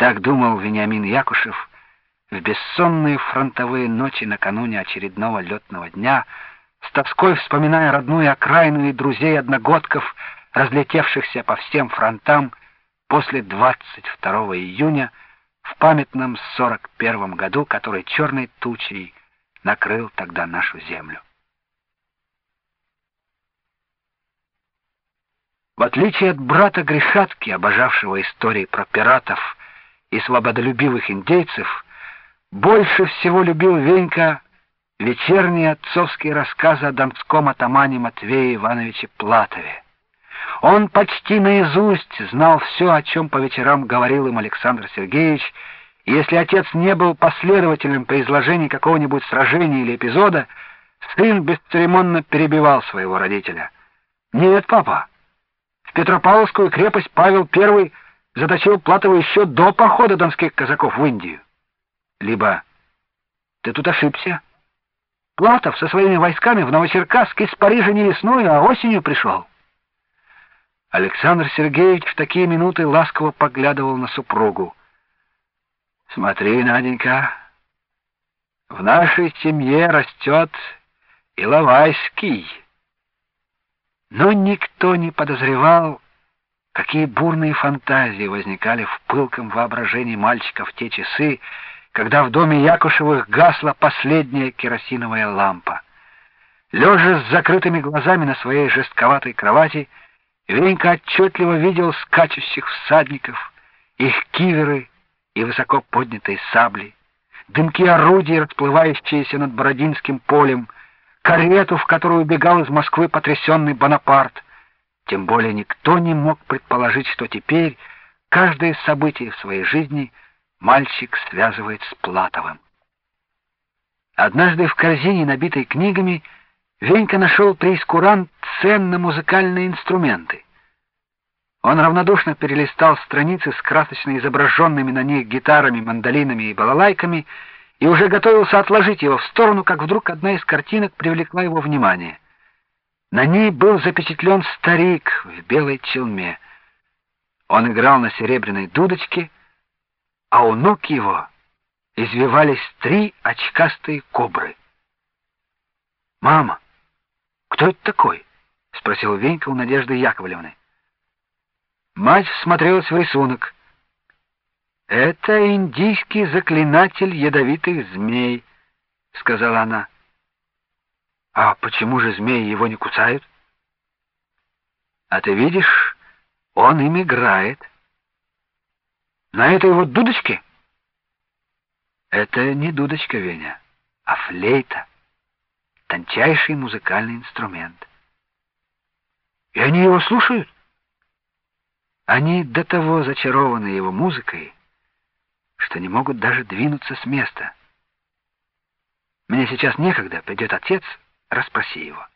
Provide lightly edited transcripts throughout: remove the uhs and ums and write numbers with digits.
Так думал Вениамин Якушев в бессонные фронтовые ночи накануне очередного летного дня, с тоской вспоминая родную окраину и друзей-одногодков, разлетевшихся по всем фронтам после 22 июня в памятном 41 году, который черной тучей накрыл тогда нашу землю. В отличие от брата Гришатки, обожавшего истории про пиратов и свободолюбивых индейцев, больше всего любил Венька вечерние отцовские рассказы о донском атамане Матвее Ивановиче Платове. Он почти наизусть знал все, о чем по вечерам говорил им Александр Сергеевич, и если отец не был последователем при изложении какого-нибудь сражения или эпизода, сын бесцеремонно перебивал своего родителя. «Нет, папа, в Петропавловскую крепость Павел I заточил Платова еще до похода донских казаков в Индию». Либо «Ты тут ошибся. Платов со своими войсками в Новочеркасск из Парижа не весной, а осенью пришел». Александр Сергеевич в такие минуты ласково поглядывал на супругу. «Смотри, Наденька, в нашей семье растет Иловайский». Но никто не подозревал, какие бурные фантазии возникали в пылком воображении мальчика в те часы, когда в доме Якушевых гасла последняя керосиновая лампа. Лежа с закрытыми глазами на своей жестковатой кровати, Венька отчетливо видел скачущих всадников, их киверы и высоко поднятые сабли, дымки орудий, расплывающиеся над Бородинским полем, карету, в которую убегал из Москвы потрясенный Бонапарт. Тем более никто не мог предположить, что теперь каждое событие в своей жизни мальчик связывает с Платовым. Однажды в корзине, набитой книгами, Венька нашел прейскурант цен на музыкальные инструменты. Он равнодушно перелистал страницы с красочно изображенными на них гитарами, мандолинами и балалайками и уже готовился отложить его в сторону, как вдруг одна из картинок привлекла его внимание. На ней был запечатлен старик в белой челме. Он играл на серебряной дудочке, а у ног его извивались 3 очкастые кобры. «Мама, кто это такой?» — спросил Венька у Надежды Яковлевны. Мать всмотрелась в рисунок. «Это индийский заклинатель ядовитых змей», — сказала она. «А почему же змеи его не кусают?» «А ты видишь, он им играет». «На этой вот дудочке?» «Это не дудочка, Веня, а флейта. Тончайший музыкальный инструмент». «И они его слушают?» «Они до того зачарованы его музыкой, что не могут даже двинуться с места. Мне сейчас некогда, придет отец, расспроси его».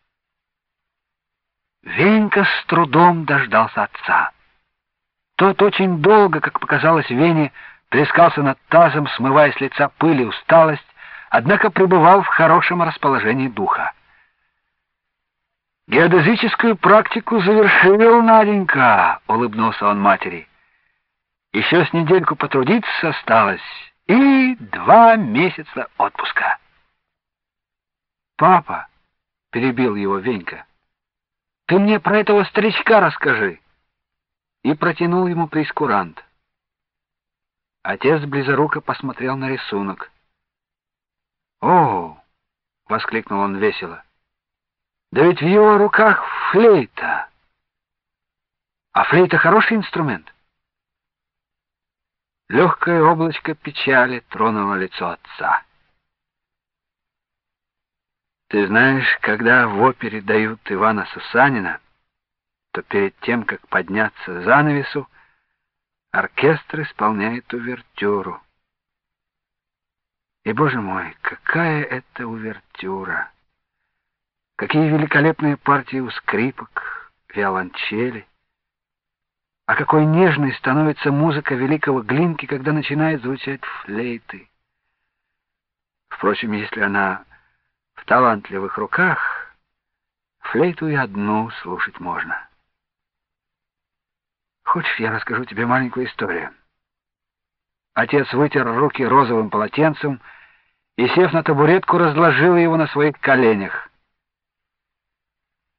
Венька с трудом дождался отца. Тот очень долго, как показалось Вене, плескался над тазом, смывая с лица пыль и усталость, однако пребывал в хорошем расположении духа. «Геодезическую практику завершил, Наденька», — улыбнулся он матери. «Еще с недельку потрудиться осталось, и 2 месяца отпуска». «Папа», — перебил его Венька, — «ты мне про этого старичка расскажи», и протянул ему прейскурант. Отец близоруко посмотрел на рисунок. «О!» — воскликнул он весело. «Да ведь в его руках флейта! А флейта хороший инструмент?» Легкое облачко печали тронуло лицо отца. «Ты знаешь, когда в опере дают Ивана Сусанина, то перед тем, как подняться занавесу, оркестр исполняет увертюру. И, боже мой, какая это увертюра! Какие великолепные партии у скрипок, виолончели! А какой нежной становится музыка великого Глинки, когда начинает звучать флейты! Впрочем, если она в талантливых руках, флейту и одну слушать можно. Хочешь, я расскажу тебе маленькую историю? Отец вытер руки розовым полотенцем и, сев на табуретку, разложил его на своих коленях.